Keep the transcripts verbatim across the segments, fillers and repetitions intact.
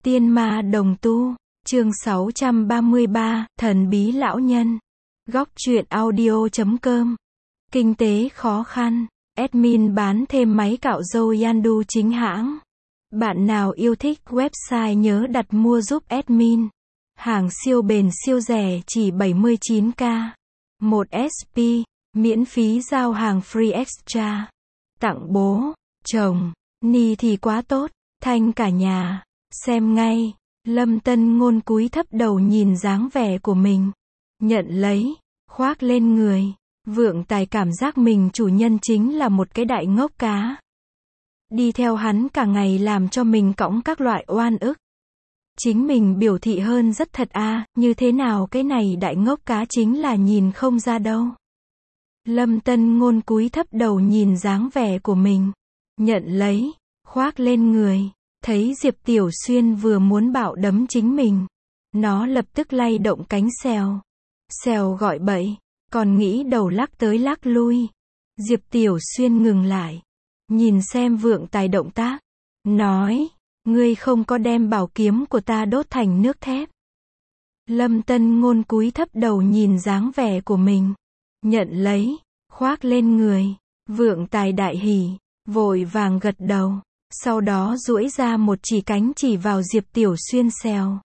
Tiên ma đồng tu, chương sáu trăm ba mươi ba, thần bí lão nhân. Góc truyện audio chấm com. Kinh tế khó khăn, admin bán thêm máy cạo râu Yandu chính hãng. Bạn nào yêu thích website nhớ đặt mua giúp admin. Hàng siêu bền siêu rẻ chỉ bảy mươi chín k. một ét pê, miễn phí giao hàng free extra. Tặng bố, chồng, ni thì quá tốt, thanh cả nhà. Xem ngay, Lâm Tân Ngôn cúi thấp đầu nhìn dáng vẻ của mình. Nhận lấy, khoác lên người. Vượng Tài cảm giác mình chủ nhân chính là một cái đại ngốc cá. Đi theo hắn cả ngày làm cho mình cõng các loại oan ức. Chính mình biểu thị hơn rất thật à, như thế nào cái này đại ngốc cá chính là nhìn không ra đâu. Lâm Tân Ngôn cúi thấp đầu nhìn dáng vẻ của mình. Nhận lấy, khoác lên người. Thấy Diệp Tiểu Xuyên vừa muốn bạo đấm chính mình. Nó lập tức lay động cánh xèo. Xèo gọi bậy, còn nghĩ đầu lắc tới lắc lui. Diệp Tiểu Xuyên ngừng lại. Nhìn xem Vượng Tài động tác. Nói, ngươi không có đem bảo kiếm của ta đốt thành nước thép. Lâm Tân Ngôn cúi thấp đầu nhìn dáng vẻ của mình. Nhận lấy, khoác lên người. Vượng Tài đại hỉ, vội vàng gật đầu. Sau đó duỗi ra một chỉ cánh chỉ vào Diệp Tiểu Xuyên xèo.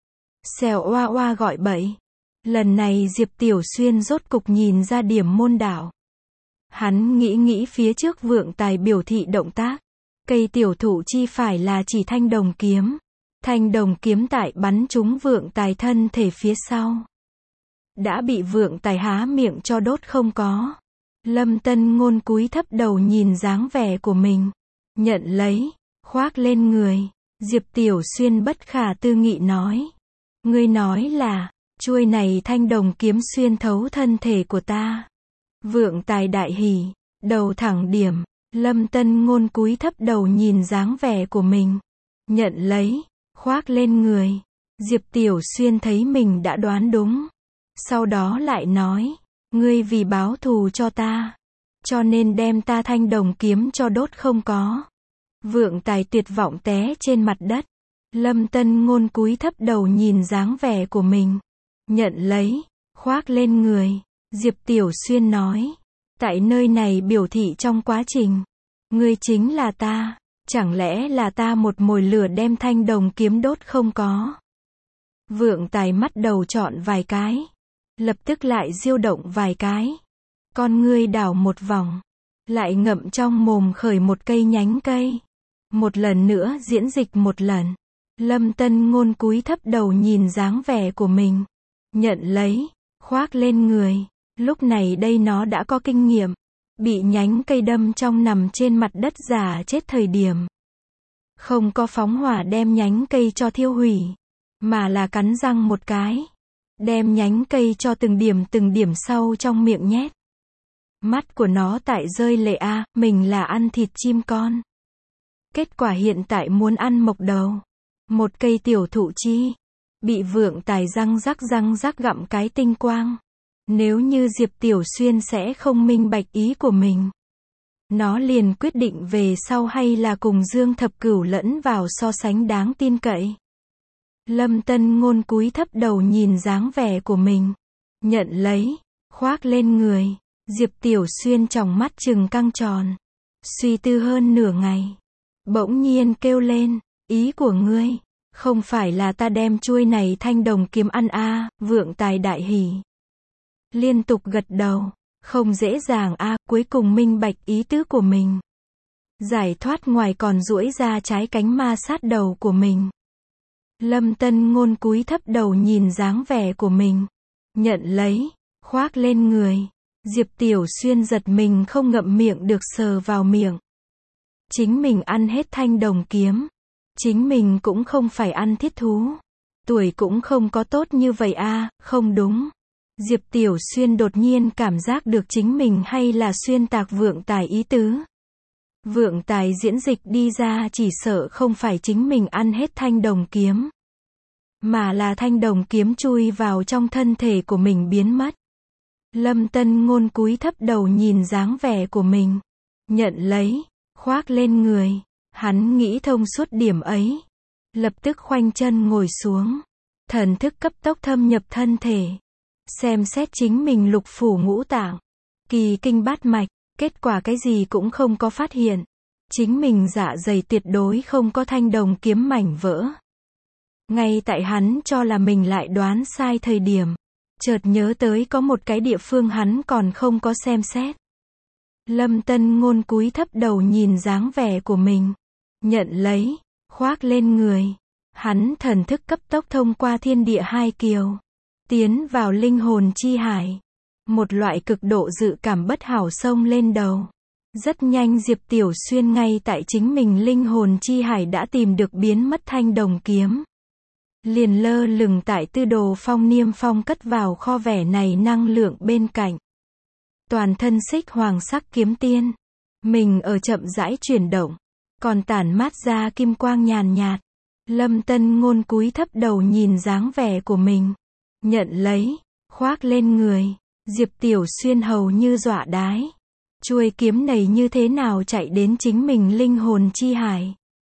Xèo oa oa gọi bậy. Lần này Diệp Tiểu Xuyên rốt cục nhìn ra điểm môn đạo. Hắn nghĩ nghĩ phía trước Vượng Tài biểu thị động tác. Cây tiểu thụ chi phải là chỉ thanh đồng kiếm. Thanh đồng kiếm tại bắn trúng Vượng Tài thân thể phía sau. Đã bị Vượng Tài há miệng cho đốt không có. Lâm Tân Ngôn cúi thấp đầu nhìn dáng vẻ của mình. Nhận lấy, khoác lên người. Diệp Tiểu Xuyên bất khả tư nghị nói. Ngươi nói là, chuôi này thanh đồng kiếm xuyên thấu thân thể của ta. Vượng Tài đại hỉ, đầu thẳng điểm. Lâm Tân Ngôn cúi thấp đầu nhìn dáng vẻ của mình. Nhận lấy, khoác lên người. Diệp Tiểu Xuyên thấy mình đã đoán đúng. Sau đó lại nói, ngươi vì báo thù cho ta, cho nên đem ta thanh đồng kiếm cho đốt không có. Vượng Tài tuyệt vọng té trên mặt đất. Lâm Tân Ngôn cúi thấp đầu nhìn dáng vẻ của mình. Nhận lấy, khoác lên người. Diệp Tiểu Xuyên nói. Tại nơi này biểu thị trong quá trình. Ngươi chính là ta. Chẳng lẽ là ta một mồi lửa đem thanh đồng kiếm đốt không có. Vượng Tài mắt đầu trọn vài cái. Lập tức lại diêu động vài cái. Con ngươi đảo một vòng. Lại ngậm trong mồm khởi một cây nhánh cây. Một lần nữa diễn dịch một lần. Lâm Tân Ngôn cúi thấp đầu nhìn dáng vẻ của mình. Nhận lấy, khoác lên người. Lúc này đây nó đã có kinh nghiệm. Bị nhánh cây đâm trong nằm trên mặt đất giả chết thời điểm. Không có phóng hỏa đem nhánh cây cho thiêu hủy. Mà là cắn răng một cái. Đem nhánh cây cho từng điểm từng điểm sâu trong miệng nhét. Mắt của nó tại rơi lệ a, à, mình là ăn thịt chim con. Kết quả hiện tại muốn ăn mộc đầu. Một cây tiểu thụ chi. Bị Vượng Tài răng rắc răng rắc gặm cái tinh quang. Nếu như Diệp Tiểu Xuyên sẽ không minh bạch ý của mình. Nó liền quyết định về sau hay là cùng Dương Thập Cửu lẫn vào so sánh đáng tin cậy. Lâm Tân Ngôn cúi thấp đầu nhìn dáng vẻ của mình. Nhận lấy, khoác lên người. Diệp Tiểu Xuyên tròng mắt trừng căng tròn. Suy tư hơn nửa ngày. Bỗng nhiên kêu lên, ý của ngươi, không phải là ta đem chuôi này thanh đồng kiếm ăn a à, Vượng Tài đại hỉ. Liên tục gật đầu, không dễ dàng a à, cuối cùng minh bạch ý tứ của mình. Giải thoát ngoài còn duỗi ra trái cánh ma sát đầu của mình. Lâm Tân Ngôn cúi thấp đầu nhìn dáng vẻ của mình. Nhận lấy, khoác lên người. Diệp Tiểu Xuyên giật mình không ngậm miệng được sờ vào miệng. Chính mình ăn hết thanh đồng kiếm. Chính mình cũng không phải ăn thiết thú. Tuổi cũng không có tốt như vậy a à, không đúng. Diệp Tiểu Xuyên đột nhiên cảm giác được chính mình hay là xuyên tạc Vượng Tài ý tứ. Vượng Tài diễn dịch đi ra chỉ sợ không phải chính mình ăn hết thanh đồng kiếm. Mà là thanh đồng kiếm chui vào trong thân thể của mình biến mất. Lâm Tân Ngôn cúi thấp đầu nhìn dáng vẻ của mình. Nhận lấy, khoác lên người. Hắn nghĩ thông suốt điểm ấy. Lập tức khoanh chân ngồi xuống. Thần thức cấp tốc thâm nhập thân thể. Xem xét chính mình lục phủ ngũ tạng. Kỳ kinh bát mạch. Kết quả cái gì cũng không có phát hiện. Chính mình dạ dày tuyệt đối không có thanh đồng kiếm mảnh vỡ. Ngay tại hắn cho là mình lại đoán sai thời điểm. Chợt nhớ tới có một cái địa phương hắn còn không có xem xét. Lâm Tân Ngôn cúi thấp đầu nhìn dáng vẻ của mình. Nhận lấy, khoác lên người. Hắn thần thức cấp tốc thông qua thiên địa hai kiều. Tiến vào linh hồn chi hải. Một loại cực độ dự cảm bất hảo xông lên đầu. Rất nhanh Diệp Tiểu Xuyên ngay tại chính mình linh hồn chi hải đã tìm được biến mất thanh đồng kiếm. Liền lơ lửng tại Tư Đồ Phong niêm phong cất vào kho vẻ này năng lượng bên cạnh. Toàn thân xích hoàng sắc kiếm tiên. Mình ở chậm rãi chuyển động. Còn tản mát ra kim quang nhàn nhạt. Lâm Tân Ngôn cúi thấp đầu nhìn dáng vẻ của mình. Nhận lấy, khoác lên người. Diệp Tiểu Xuyên hầu như dọa đái. Chuôi kiếm này như thế nào chạy đến chính mình linh hồn chi hải?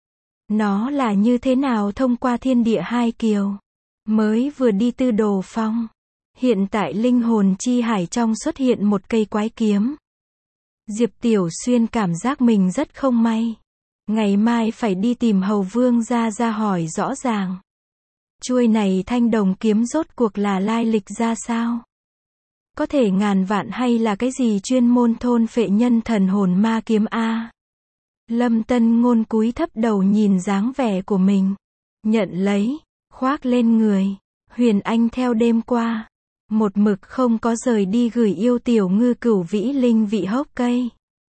Nó là như thế nào thông qua thiên địa hai kiều? Mới vừa đi Tư Đồ Phong. Hiện tại linh hồn chi hải trong xuất hiện một cây quái kiếm. Diệp Tiểu Xuyên cảm giác mình rất không may. Ngày mai phải đi tìm Hầu Vương ra ra hỏi rõ ràng. Chuôi này thanh đồng kiếm rốt cuộc là lai lịch ra sao? Có thể ngàn vạn hay là cái gì chuyên môn thôn phệ nhân thần hồn ma kiếm a? Lâm Tân Ngôn cúi thấp đầu nhìn dáng vẻ của mình. Nhận lấy, khoác lên người. Huyền Anh theo đêm qua. Một mực không có rời đi gửi yêu tiểu ngư cửu vĩ linh vị hốc cây.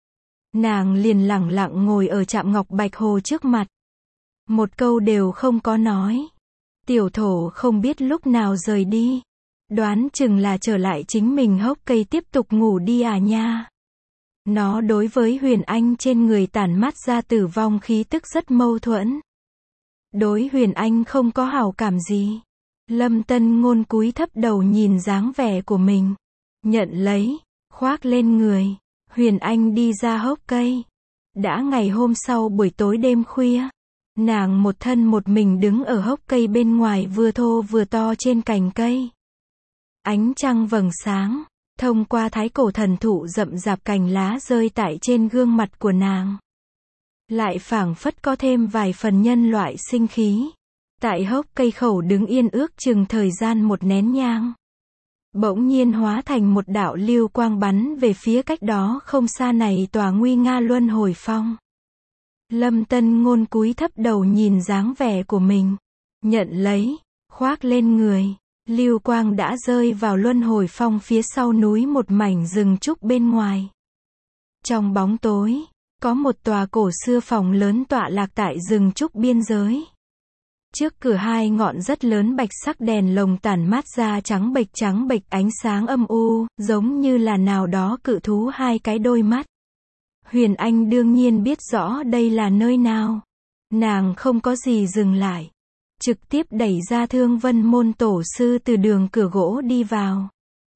Nàng liền lẳng lặng ngồi ở Trạm Ngọc Bạch Hồ trước mặt. Một câu đều không có nói. Tiểu thổ không biết lúc nào rời đi. Đoán chừng là trở lại chính mình hốc cây tiếp tục ngủ đi à nha. Nó đối với Huyền Anh trên người tản mát ra tử vong khí tức rất mâu thuẫn. Đối Huyền Anh không có hảo cảm gì. Lâm Tân Ngôn cúi thấp đầu nhìn dáng vẻ của mình. Nhận lấy, khoác lên người. Huyền Anh đi ra hốc cây. Đã ngày hôm sau buổi tối đêm khuya. Nàng một thân một mình đứng ở hốc cây bên ngoài vừa thô vừa to trên cành cây. Ánh trăng vầng sáng. Thông qua thái cổ thần thụ rậm rạp cành lá rơi tại trên gương mặt của nàng. Lại phảng phất có thêm vài phần nhân loại sinh khí. Tại hốc cây khẩu đứng yên ước chừng thời gian một nén nhang. Bỗng nhiên hóa thành một đạo lưu quang bắn về phía cách đó không xa này tòa nguy nga luân hồi phong. Lâm Tân Ngôn cúi thấp đầu nhìn dáng vẻ của mình. Nhận lấy, khoác lên người. Lưu quang đã rơi vào luân hồi phong phía sau núi một mảnh rừng trúc bên ngoài. Trong bóng tối, có một tòa cổ xưa phòng lớn tọa lạc tại rừng trúc biên giới. Trước cửa hai ngọn rất lớn bạch sắc đèn lồng tản mát ra trắng bệch trắng bệch ánh sáng âm u, giống như là nào đó cự thú hai cái đôi mắt. Huyền Anh đương nhiên biết rõ đây là nơi nào. Nàng không có gì dừng lại. Trực tiếp đẩy ra Thương Vân môn tổ sư từ đường cửa gỗ đi vào.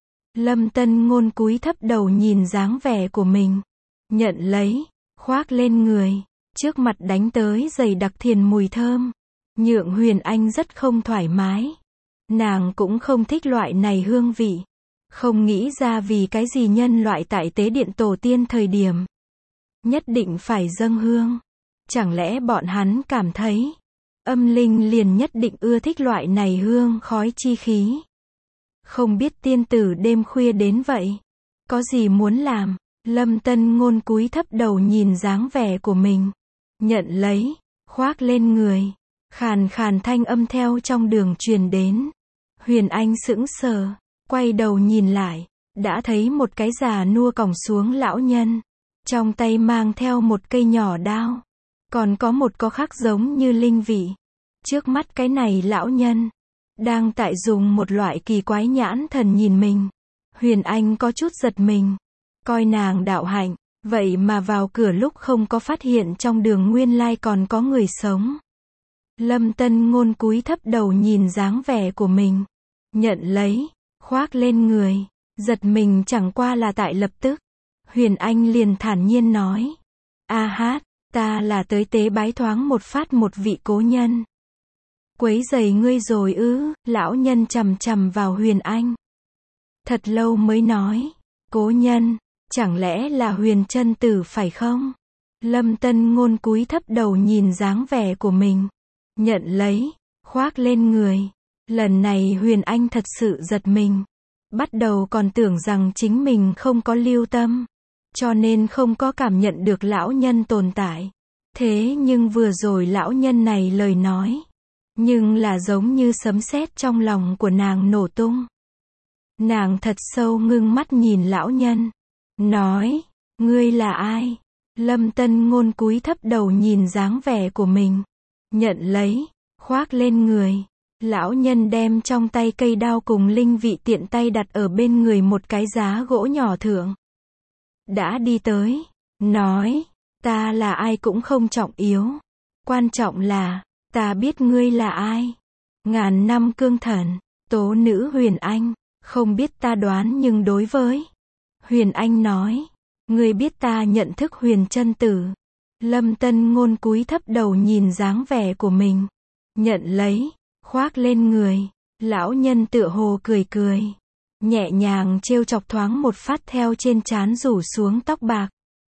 Lâm Tân Ngôn cúi thấp đầu nhìn dáng vẻ của mình. Nhận lấy, khoác lên người. Trước mặt đánh tới dày đặc thiền mùi thơm. Nhượng Huyền Anh rất không thoải mái. Nàng cũng không thích loại này hương vị. Không nghĩ ra vì cái gì nhân loại tại tế điện tổ tiên thời điểm. Nhất định phải dâng hương. Chẳng lẽ bọn hắn cảm thấy âm linh liền nhất định ưa thích loại này hương khói chi khí. Không biết tiên tử đêm khuya đến vậy. Có gì muốn làm? Lâm Tân Ngôn cúi thấp đầu nhìn dáng vẻ của mình. Nhận lấy, khoác lên người. Khàn khàn thanh âm theo trong đường truyền đến. Huyền Anh sững sờ, quay đầu nhìn lại. Đã thấy một cái già nua còng xuống lão nhân. Trong tay mang theo một cây nhỏ đao. Còn có một có khắc giống như linh vị. Trước mắt cái này lão nhân. Đang tại dùng một loại kỳ quái nhãn thần nhìn mình. Huyền Anh có chút giật mình. Coi nàng đạo hạnh. Vậy mà vào cửa lúc không có phát hiện trong đường nguyên lai còn có người sống. Lâm Tân Ngôn cúi thấp đầu nhìn dáng vẻ của mình. Nhận lấy, khoác lên người. Giật mình chẳng qua là tại lập tức. Huyền Anh liền thản nhiên nói. A hát, ta là tới tế bái thoáng một phát một vị cố nhân. Quấy rầy ngươi rồi ư? Lão nhân chằm chằm vào Huyền Anh. Thật lâu mới nói. Cố nhân, chẳng lẽ là Huyền Chân Tử phải không? Lâm Tân Ngôn cúi thấp đầu nhìn dáng vẻ của mình. Nhận lấy, khoác lên người. Lần này Huyền Anh thật sự giật mình. Bắt đầu còn tưởng rằng chính mình không có lưu tâm, cho nên không có cảm nhận được lão nhân tồn tại. Thế nhưng vừa rồi lão nhân này lời nói, nhưng là giống như sấm sét trong lòng của nàng nổ tung. Nàng thật sâu ngưng mắt nhìn lão nhân. Nói, ngươi là ai? Lâm Tân Ngôn cúi thấp đầu nhìn dáng vẻ của mình. Nhận lấy, khoác lên người. Lão nhân đem trong tay cây đao cùng linh vị tiện tay đặt ở bên người một cái giá gỗ nhỏ thượng. Đã đi tới, nói, ta là ai cũng không trọng yếu. Quan trọng là, ta biết ngươi là ai. Ngàn năm cương thần, tố nữ Huyền Anh, không biết ta đoán nhưng đối với. Huyền Anh nói, ngươi biết ta nhận thức Huyền Chân Tử. Lâm Tân Ngôn cúi thấp đầu nhìn dáng vẻ của mình. Nhận lấy, khoác lên người. Lão nhân tựa hồ cười cười. Nhẹ nhàng trêu chọc thoáng một phát theo trên trán rủ xuống tóc bạc.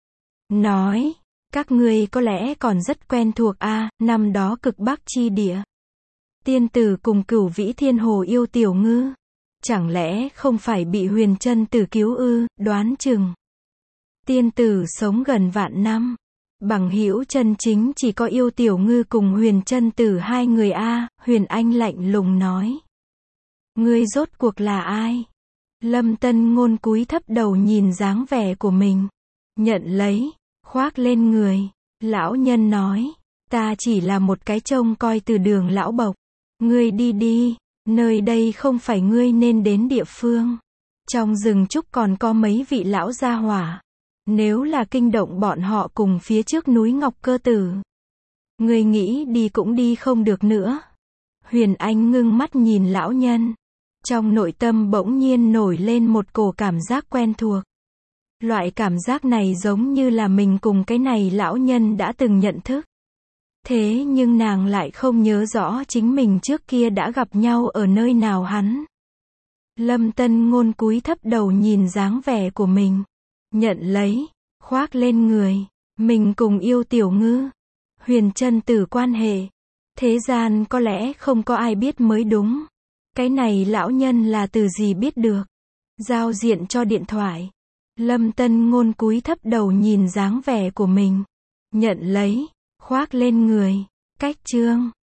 Nói, các ngươi có lẽ còn rất quen thuộc a, à, năm đó cực bắc chi địa. Tiên tử cùng Cửu Vĩ Thiên Hồ yêu Tiểu Ngư. Chẳng lẽ không phải bị Huyền Chân Tử cứu ư? Đoán chừng. Tiên tử sống gần vạn năm. Bằng hữu chân chính chỉ có yêu Tiểu Ngư cùng Huyền Chân Tử hai người a, à, Huyền Anh lạnh lùng nói. Ngươi rốt cuộc là ai? Lâm Tân Ngôn cúi thấp đầu nhìn dáng vẻ của mình. Nhận lấy, khoác lên người. Lão nhân nói, ta chỉ là một cái trông coi từ đường lão bộc. Ngươi đi đi, nơi đây không phải ngươi nên đến địa phương. Trong rừng trúc còn có mấy vị lão gia hỏa. Nếu là kinh động bọn họ cùng phía trước núi Ngọc Cơ Tử, ngươi nghĩ đi cũng đi không được nữa. Huyền Anh ngưng mắt nhìn lão nhân. Trong nội tâm bỗng nhiên nổi lên một cổ cảm giác quen thuộc. Loại cảm giác này giống như là mình cùng cái này lão nhân đã từng nhận thức. Thế nhưng nàng lại không nhớ rõ chính mình trước kia đã gặp nhau ở nơi nào hắn. Lâm Tân Ngôn cúi thấp đầu nhìn dáng vẻ của mình. Nhận lấy, khoác lên người. Mình cùng yêu Tiểu Ngư, Huyền Chân Tử quan hệ. Thế gian có lẽ không có ai biết mới đúng. Cái này lão nhân là từ gì biết được? Giao diện cho điện thoại. Lâm Tân Ngôn cúi thấp đầu nhìn dáng vẻ của mình. Nhận lấy, khoác lên người. Cách chương